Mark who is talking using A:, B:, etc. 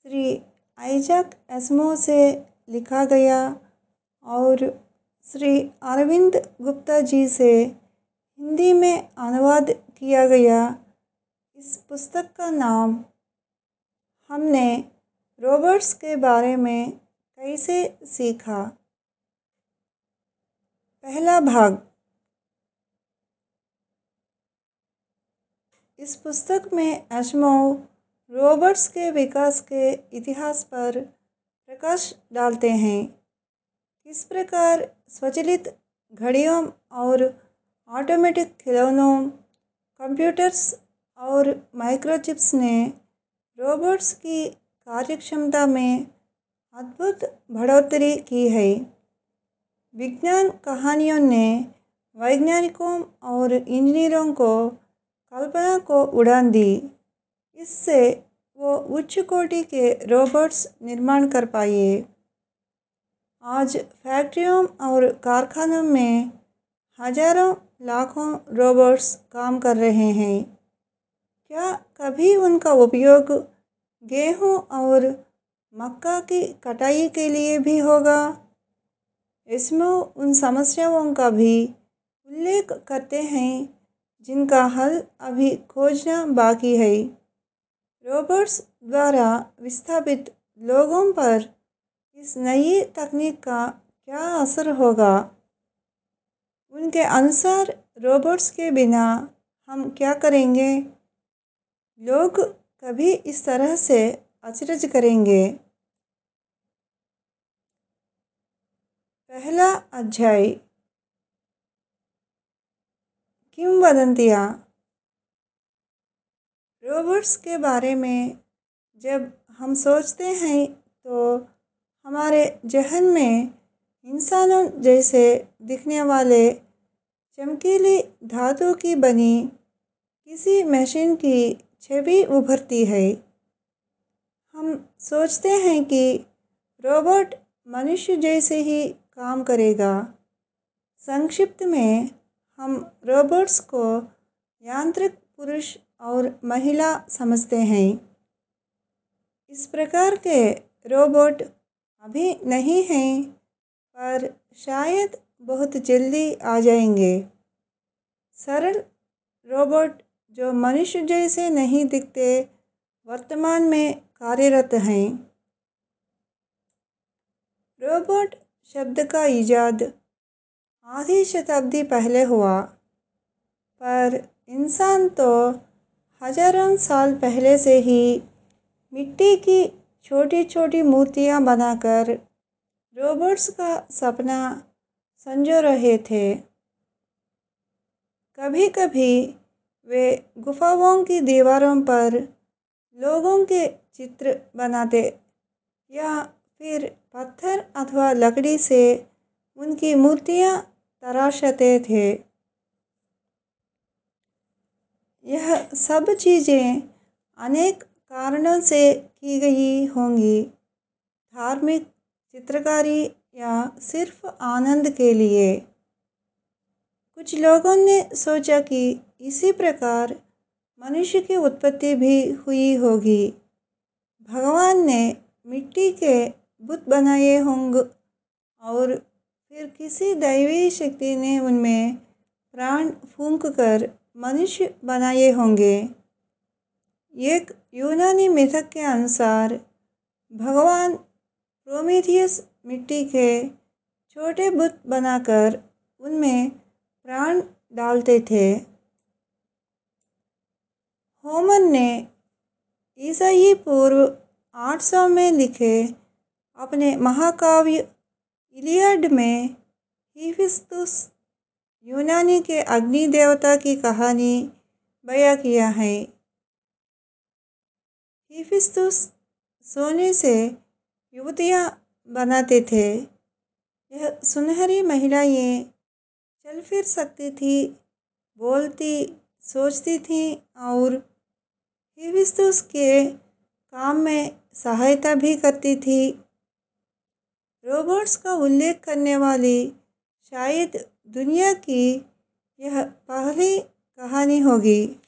A: Shri Isaac Asimov से लिखा गया और श्री अरविंद गुप्ता जी से हिंदी में अनुवाद किया गया इस पुस्तक का नाम हमने रोबोट्स के बारे में कैसे सीखा। पहला भाग। इस पुस्तक में एसिमोव रोबोट्स के विकास के इतिहास पर प्रकाश डालते हैं। किस प्रकार स्वचालित घड़ियों और ऑटोमेटिक खिलौनों, कंप्यूटर्स और माइक्रोचिप्स ने रोबोट्स की कार्यक्षमता में अद्भुत बढ़ोतरी की है। विज्ञान कहानियों ने वैज्ञानिकों और इंजीनियरों को कल्पना को उड़ान दी। इससे वो उच्च कोटि के रोबोट्स निर्माण कर पाए। आज फैक्ट्रियों और कारखानों में हजारों लाखों रोबोट्स काम कर रहे हैं। क्या कभी उनका उपयोग गेहूं और मक्का की कटाई के लिए भी होगा? इसमें उन समस्याओं का भी उल्लेख करते हैं जिनका हल अभी खोजना बाकी है। रोबोट्स द्वारा विस्थापित लोगों पर इस नई तकनीक का क्या असर होगा? उनके अनुसार रोबोट्स के बिना हम क्या करेंगे? लोग कभी इस तरह से अचरज करेंगे। पहला अध्याय। किंवदंतियाँ। रोबोट्स के बारे में जब हम सोचते हैं तो हमारे जहन में इंसानों जैसे दिखने वाले चमकीली धातु की बनी किसी मशीन की छवि उभरती है। हम सोचते हैं कि रोबोट मनुष्य जैसे ही काम करेगा। संक्षिप्त में हम रोबोट्स को यांत्रिक पुरुष और महिला समझते हैं। इस प्रकार के रोबोट अभी नहीं हैं, पर शायद बहुत जल्दी आ जाएंगे। सरल रोबोट जो मनुष्य जैसे नहीं दिखते वर्तमान में कार्यरत हैं। रोबोट शब्द का इजाद आधी शताब्दी पहले हुआ, पर इंसान तो हजारों साल पहले से ही मिट्टी की छोटी छोटी मूर्तियां बनाकर रोबोट्स का सपना संजो रहे थे। कभी कभी वे गुफाओं की दीवारों पर लोगों के चित्र बनाते या फिर पत्थर अथवा लकड़ी से उनकी मूर्तियां तराशते थे। यह सब चीज़ें अनेक कारणों से की गई होंगी, धार्मिक, चित्रकारी या सिर्फ आनंद के लिए। कुछ लोगों ने सोचा कि इसी प्रकार मनुष्य की उत्पत्ति भी हुई होगी। भगवान ने मिट्टी के बुत बनाए होंगे और फिर किसी दैवी शक्ति ने उनमें प्राण फूंक कर मनुष्य बनाए होंगे। एक यूनानी मिथक के अनुसार भगवान प्रोमेथियस मिट्टी के छोटे बुत बनाकर उनमें प्राण डालते थे। होमर ने ईसाई पूर्व 800 में लिखे अपने महाकाव्य इलियड में हीफिस्टोस यूनानी के अग्नि देवता की कहानी बयां किया है। हीफिस्टोस सोने से युवतियां बनाते थे। यह सुनहरी महिलाएं चल फिर सकती थी, बोलती, सोचती थी और हीफिस्टोस के काम में सहायता भी करती थी। रोबोट्स का उल्लेख करने वाली शायद दुनिया की यह पहली कहानी होगी।